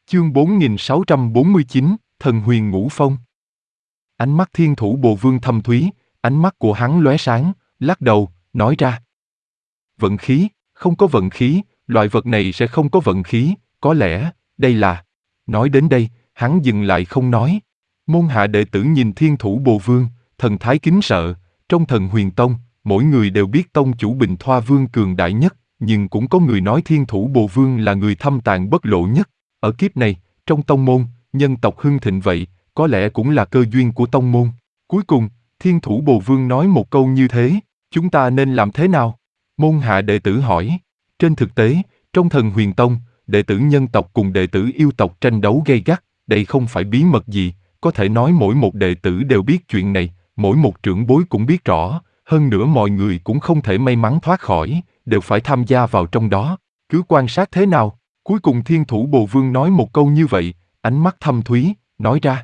Chương 4649, Thần Huyền Ngũ Phong. Ánh mắt Thiên Thủ Bồ Vương thâm thúy, ánh mắt của hắn lóe sáng, lắc đầu, nói ra. Vận khí, không có vận khí, loại vật này sẽ không có vận khí, có lẽ, đây là... Nói đến đây, hắn dừng lại không nói. Môn hạ đệ tử nhìn Thiên Thủ Bồ Vương, thần thái kính sợ, trong Thần Huyền Tông, mỗi người đều biết tông chủ Bình Thoa Vương cường đại nhất, nhưng cũng có người nói Thiên Thủ Bồ Vương là người thâm tàn bất lộ nhất. Ở kiếp này, trong tông môn, nhân tộc hưng thịnh vậy, có lẽ cũng là cơ duyên của tông môn. Cuối cùng, Thiên Thủ Bồ Vương nói một câu như thế, chúng ta nên làm thế nào? Môn hạ đệ tử hỏi. Trên thực tế, trong Thần Huyền Tông, đệ tử nhân tộc cùng đệ tử yêu tộc tranh đấu gay gắt, đây không phải bí mật gì, có thể nói mỗi một đệ tử đều biết chuyện này, mỗi một trưởng bối cũng biết rõ, hơn nữa mọi người cũng không thể may mắn thoát khỏi, đều phải tham gia vào trong đó, cứ quan sát thế nào. Cuối cùng Thiên Thủ Bồ Vương nói một câu như vậy, ánh mắt thâm thúy, nói ra.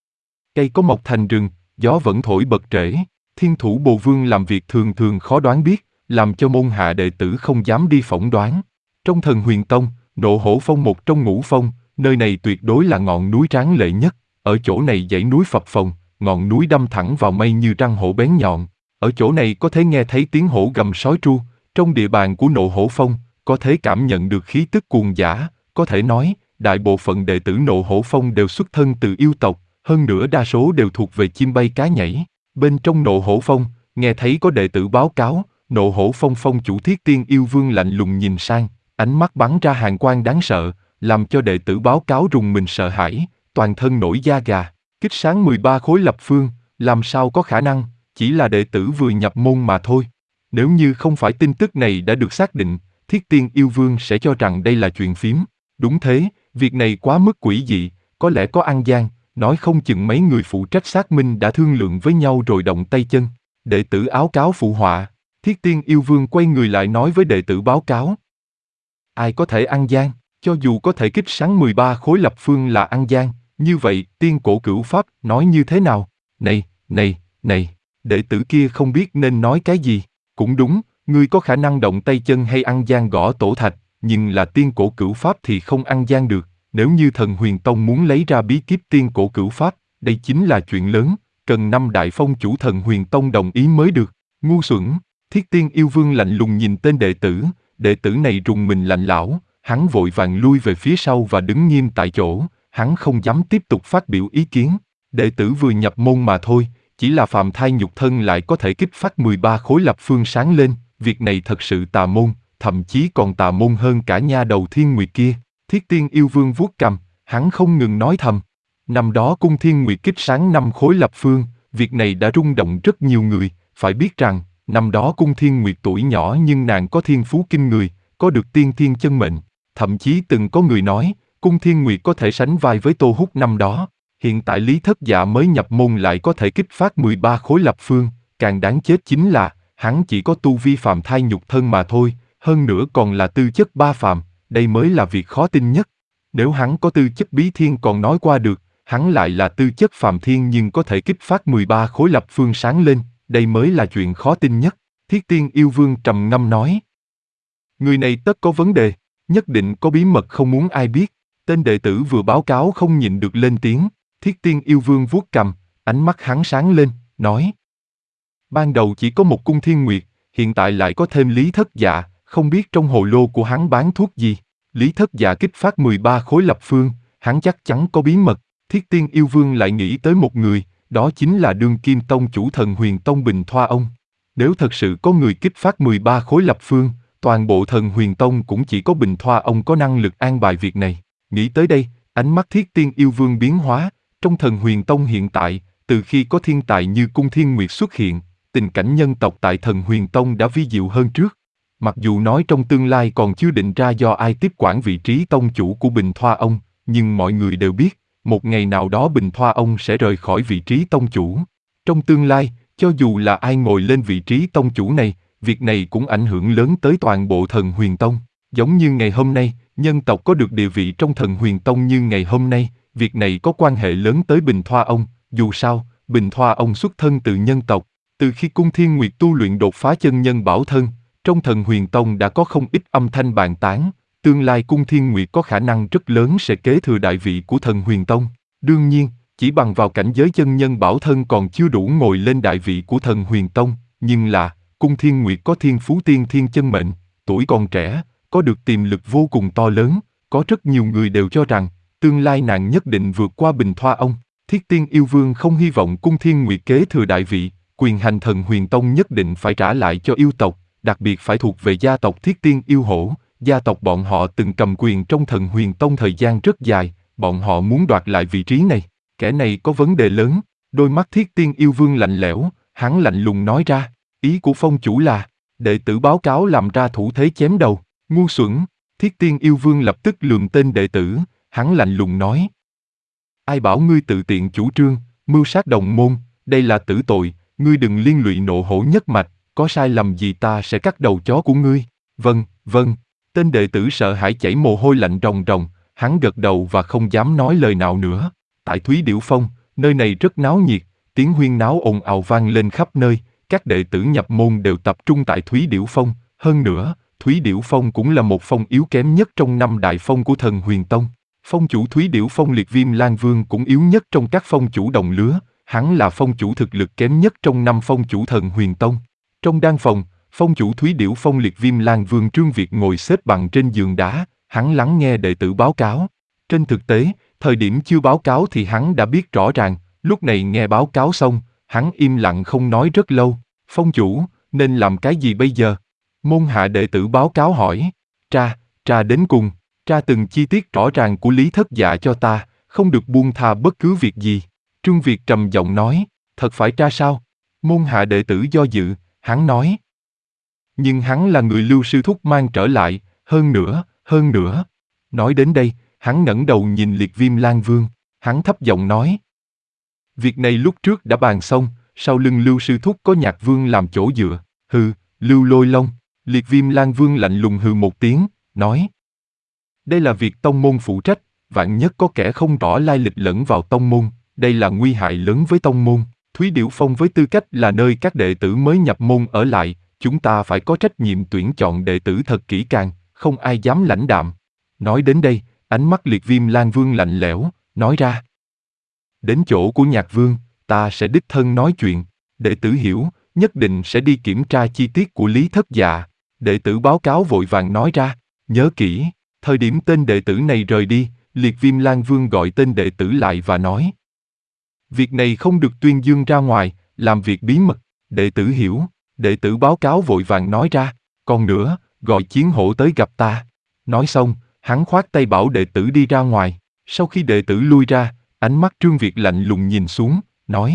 Cây có mọc thành rừng, gió vẫn thổi bật trễ. Thiên Thủ Bồ Vương làm việc thường thường khó đoán biết, làm cho môn hạ đệ tử không dám đi phỏng đoán. Trong Thần Huyền Tông, Nộ Hổ Phong một trong ngũ phong, nơi này tuyệt đối là ngọn núi tráng lệ nhất. Ở chỗ này dãy núi phập phồng, ngọn núi đâm thẳng vào mây như răng hổ bén nhọn. Ở chỗ này có thể nghe thấy tiếng hổ gầm sói tru. Trong địa bàn của Nộ Hổ Phong, có thể cảm nhận được khí tức cuồng dã, có thể nói, đại bộ phận đệ tử Nộ Hổ Phong đều xuất thân từ yêu tộc, hơn nữa đa số đều thuộc về chim bay cá nhảy. Bên trong Nộ Hổ Phong, nghe thấy có đệ tử báo cáo, Nộ Hổ Phong phong chủ Thiết Tiên Yêu Vương lạnh lùng nhìn sang, ánh mắt bắn ra hàn quang đáng sợ, làm cho đệ tử báo cáo rùng mình sợ hãi, toàn thân nổi da gà. Kích sáng 13 khối lập phương, làm sao có khả năng, chỉ là đệ tử vừa nhập môn mà thôi. Nếu như không phải tin tức này đã được xác định, Thiết Tiên Yêu Vương sẽ cho rằng đây là chuyện phiếm. Đúng thế, việc này quá mức quỷ dị, có lẽ có ăn gian, nói không chừng mấy người phụ trách xác minh đã thương lượng với nhau rồi động tay chân. Đệ tử áo cáo phụ họa, Thiết Tiên Yêu Vương quay người lại nói với đệ tử báo cáo. Ai có thể ăn gian, cho dù có thể kích sáng 13 khối lập phương là ăn gian, như vậy Tiên Cổ Cửu Pháp nói như thế nào? Này, đệ tử kia không biết nên nói cái gì. Cũng đúng, ngươi có khả năng động tay chân hay ăn gian gõ tổ thạch, nhưng là Tiên Cổ Cửu Pháp thì không ăn gian được. Nếu như Thần Huyền Tông muốn lấy ra bí kíp Tiên Cổ Cửu Pháp, đây chính là chuyện lớn, cần 5 đại phong chủ Thần Huyền Tông đồng ý mới được. Ngu xuẩn. Thiết Tiên Yêu Vương lạnh lùng nhìn tên đệ tử này rùng mình lạnh lẽo, hắn vội vàng lui về phía sau và đứng nghiêm tại chỗ, hắn không dám tiếp tục phát biểu ý kiến. Đệ tử vừa nhập môn mà thôi, chỉ là phàm thai nhục thân lại có thể kích phát 13 khối lập phương sáng lên, việc này thật sự tà môn, thậm chí còn tà môn hơn cả nha đầu Thiên Nguyệt kia. Thiết Tiên Yêu Vương vuốt cằm, hắn không ngừng nói thầm. Năm đó cung Thiên Nguyệt kích sáng 5 khối lập phương, việc này đã rung động rất nhiều người, phải biết rằng, năm đó cung Thiên Nguyệt tuổi nhỏ nhưng nàng có thiên phú kinh người, có được tiên thiên chân mệnh, thậm chí từng có người nói, cung Thiên Nguyệt có thể sánh vai với Tô Húc năm đó. Hiện tại Lý Thất Dạ mới nhập môn lại có thể kích phát 13 khối lập phương, càng đáng chết chính là, hắn chỉ có tu vi phàm thai nhục thân mà thôi, hơn nữa còn là tư chất ba phàm, đây mới là việc khó tin nhất. Nếu hắn có tư chất bí thiên còn nói qua được, hắn lại là tư chất phàm thiên nhưng có thể kích phát 13 khối lập phương sáng lên, đây mới là chuyện khó tin nhất. Thiết Tiên Yêu Vương trầm ngâm nói. Người này tất có vấn đề, nhất định có bí mật không muốn ai biết. Tên đệ tử vừa báo cáo không nhịn được lên tiếng. Thiết Tiên Yêu Vương vuốt cằm, ánh mắt hắn sáng lên, nói. Ban đầu chỉ có một cung Thiên Nguyệt, hiện tại lại có thêm Lý Thất Dạ, không biết trong hồ lô của hắn bán thuốc gì. Lý Thất Dạ kích phát 13 khối lập phương, hắn chắc chắn có bí mật. Thiết Tiên Yêu Vương lại nghĩ tới một người, đó chính là đương kim tông chủ Thần Huyền Tông Bình Thoa ông. Nếu thật sự có người kích phát 13 khối lập phương, toàn bộ Thần Huyền Tông cũng chỉ có Bình Thoa ông có năng lực an bài việc này. Nghĩ tới đây, ánh mắt Thiết Tiên Yêu Vương biến hóa. Trong Thần Huyền Tông hiện tại, từ khi có thiên tài như cung Thiên Nguyệt xuất hiện, tình cảnh nhân tộc tại Thần Huyền Tông đã vi diệu hơn trước. Mặc dù nói trong tương lai còn chưa định ra do ai tiếp quản vị trí tông chủ của Bình Thoa ông, nhưng mọi người đều biết, một ngày nào đó Bình Thoa ông sẽ rời khỏi vị trí tông chủ. Trong tương lai, cho dù là ai ngồi lên vị trí tông chủ này, việc này cũng ảnh hưởng lớn tới toàn bộ Thần Huyền Tông. Giống như ngày hôm nay, nhân tộc có được địa vị trong Thần Huyền Tông như ngày hôm nay, việc này có quan hệ lớn tới Bình Thoa ông. Dù sao, Bình Thoa ông xuất thân từ nhân tộc. Từ khi cung Thiên Nguyệt tu luyện đột phá chân nhân bảo thân, trong Thần Huyền Tông đã có không ít âm thanh bàn tán, tương lai Cung Thiên Nguyệt có khả năng rất lớn sẽ kế thừa đại vị của Thần Huyền Tông. Đương nhiên, chỉ bằng vào cảnh giới chân nhân bảo thân còn chưa đủ ngồi lên đại vị của Thần Huyền Tông, nhưng là, Cung Thiên Nguyệt có thiên phú tiên thiên chân mệnh, tuổi còn trẻ, có được tiềm lực vô cùng to lớn, có rất nhiều người đều cho rằng, tương lai nàng nhất định vượt qua Bình Thoa ông. Thiết Tiên Yêu Vương không hy vọng Cung Thiên Nguyệt kế thừa đại vị, quyền hành Thần Huyền Tông nhất định phải trả lại cho yêu tộc, đặc biệt phải thuộc về gia tộc Thiết Tiên Yêu Hổ. Gia tộc bọn họ từng cầm quyền trong Thần Huyền Tông thời gian rất dài, bọn họ muốn đoạt lại vị trí này. Kẻ này có vấn đề lớn. Đôi mắt Thiết Tiên Yêu Vương lạnh lẽo, hắn lạnh lùng nói ra, ý của phong chủ là, đệ tử báo cáo làm ra thủ thế chém đầu. Ngu xuẩn. Thiết Tiên Yêu Vương lập tức lườm tên đệ tử, hắn lạnh lùng nói. Ai bảo ngươi tự tiện chủ trương, mưu sát đồng môn, đây là tử tội, ngươi đừng liên lụy Nộ Hổ nhất mạch, có sai lầm gì ta sẽ cắt đầu chó của ngươi. Vâng, vâng. Tên đệ tử sợ hãi chảy mồ hôi lạnh ròng ròng, hắn gật đầu và không dám nói lời nào nữa. Tại Thúy Điểu Phong, nơi này rất náo nhiệt, tiếng huyên náo ồn ào vang lên khắp nơi, các đệ tử nhập môn đều tập trung tại Thúy Điểu Phong. Hơn nữa, Thúy Điểu Phong cũng là một phong yếu kém nhất trong 5 đại phong của Thần Huyền Tông. Phong chủ Thúy Điểu Phong Liệt Viêm Lan Vương cũng yếu nhất trong các phong chủ đồng lứa, hắn là phong chủ thực lực kém nhất trong 5 phong chủ Thần Huyền Tông. Trong đan phòng, phong chủ Thúy Điểu Phong Liệt Viêm Lan Vương Trương Việt ngồi xếp bằng trên giường đá, hắn lắng nghe đệ tử báo cáo. Trên thực tế, thời điểm chưa báo cáo thì hắn đã biết rõ ràng, lúc này nghe báo cáo xong, hắn im lặng không nói rất lâu. Phong chủ, nên làm cái gì bây giờ? Môn hạ đệ tử báo cáo hỏi. Tra đến cùng, tra từng chi tiết rõ ràng của Lý Thất Dạ cho ta, không được buông tha bất cứ việc gì. Trương Việt trầm giọng nói, thật phải tra sao? Môn hạ đệ tử do dự, hắn nói. Nhưng hắn là người Lưu sư thúc mang trở lại, hơn nữa. Nói đến đây, hắn ngẩng đầu nhìn Liệt Viêm Lan Vương, hắn thấp giọng nói. Việc này lúc trước đã bàn xong, sau lưng Lưu sư thúc có Nhạc Vương làm chỗ dựa. Hừ, Lưu Lôi Long. Liệt Viêm Lan Vương lạnh lùng hừ một tiếng, nói. Đây là việc tông môn phụ trách, vạn nhất có kẻ không rõ lai lịch lẫn vào tông môn, đây là nguy hại lớn với tông môn. Thúy Điểu Phong với tư cách là nơi các đệ tử mới nhập môn ở lại, chúng ta phải có trách nhiệm tuyển chọn đệ tử thật kỹ càng, không ai dám lãnh đạm. Nói đến đây, ánh mắt Liệt Viêm Lan Vương lạnh lẽo, nói ra. Đến chỗ của Nhạc Vương, ta sẽ đích thân nói chuyện, đệ tử hiểu, nhất định sẽ đi kiểm tra chi tiết của Lý Thất Dạ. Đệ tử báo cáo vội vàng nói ra, nhớ kỹ, thời điểm tên đệ tử này rời đi, Liệt Viêm Lan Vương gọi tên đệ tử lại và nói. Việc này không được tuyên dương ra ngoài, làm việc bí mật, đệ tử hiểu, đệ tử báo cáo vội vàng nói ra, còn nữa, gọi Chiến Hổ tới gặp ta. Nói xong, hắn khoát tay bảo đệ tử đi ra ngoài, sau khi đệ tử lui ra, ánh mắt Trương Việt lạnh lùng nhìn xuống, nói.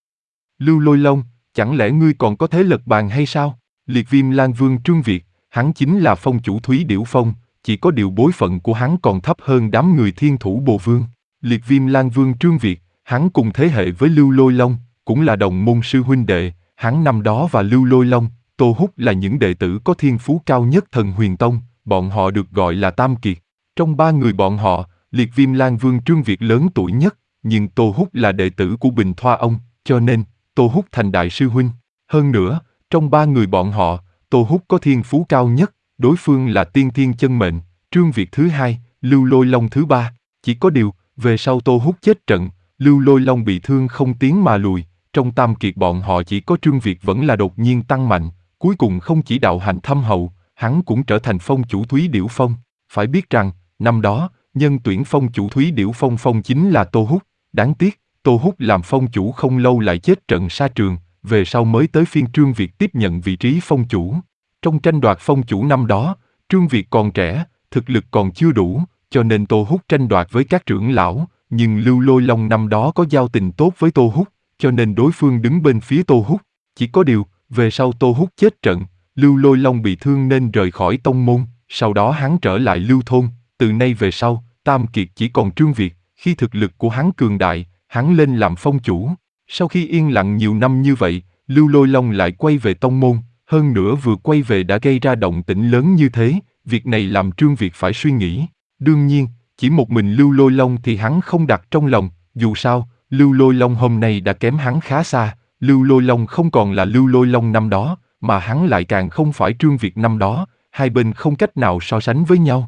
Lưu Lôi Long, chẳng lẽ ngươi còn có thế lật bàn hay sao? Liệt Viêm Lan Vương Trương Việt, hắn chính là phong chủ Thúy Điểu Phong, chỉ có điều bối phận của hắn còn thấp hơn đám người Thiên Thủ Bồ Vương. Liệt Viêm Lan Vương Trương Việt, hắn cùng thế hệ với Lưu Lôi Long, cũng là đồng môn sư huynh đệ, hắn năm đó và Lưu Lôi Long, Tô Húc là những đệ tử có thiên phú cao nhất Thần Huyền Tông, bọn họ được gọi là Tam Kiệt. Trong 3 người bọn họ, Liệt Viêm Lan Vương Trương Việt lớn tuổi nhất, nhưng Tô Húc là đệ tử của Bình Thoa ông, cho nên, Tô Húc thành đại sư huynh. Hơn nữa, trong 3 người bọn họ, Tô Húc có thiên phú cao nhất, đối phương là tiên thiên chân mệnh, Trương Việt thứ 2, Lưu Lôi Long thứ 3. Chỉ có điều, về sau Tô Húc chết trận, Lưu Lôi Long bị thương không tiến mà lùi, trong Tam Kiệt bọn họ chỉ có Trương Việt vẫn là đột nhiên tăng mạnh, cuối cùng không chỉ đạo hạnh thâm hậu, hắn cũng trở thành phong chủ Thúy Điểu Phong. Phải biết rằng, năm đó, nhân tuyển phong chủ Thúy Điểu Phong phong chính là Tô Húc, đáng tiếc, Tô Húc làm phong chủ không lâu lại chết trận sa trường, về sau mới tới phiên Trương Việt tiếp nhận vị trí phong chủ. Trong tranh đoạt phong chủ năm đó, Trương Việt còn trẻ, thực lực còn chưa đủ, cho nên Tô Húc tranh đoạt với các trưởng lão, nhưng Lưu Lôi Long năm đó có giao tình tốt với Tô Húc, cho nên đối phương đứng bên phía Tô Húc. Chỉ có điều, về sau Tô Húc chết trận, Lưu Lôi Long bị thương nên rời khỏi tông môn, sau đó hắn trở lại Lưu Thôn, từ nay về sau, Tam Kiệt chỉ còn Trương Việt, khi thực lực của hắn cường đại, hắn lên làm phong chủ. Sau khi yên lặng nhiều năm như vậy, Lưu Lôi Long lại quay về tông môn, hơn nữa vừa quay về đã gây ra động tĩnh lớn như thế, việc này làm Trương Việt phải suy nghĩ. Đương nhiên, chỉ một mình Lưu Lôi Long thì hắn không đặt trong lòng, dù sao, Lưu Lôi Long hôm nay đã kém hắn khá xa, Lưu Lôi Long không còn là Lưu Lôi Long năm đó, mà hắn lại càng không phải Trương Việt năm đó, hai bên không cách nào so sánh với nhau.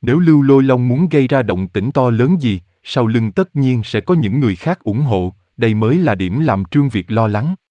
Nếu Lưu Lôi Long muốn gây ra động tĩnh to lớn gì, sau lưng tất nhiên sẽ có những người khác ủng hộ, đây mới là điểm làm Trương Việt lo lắng.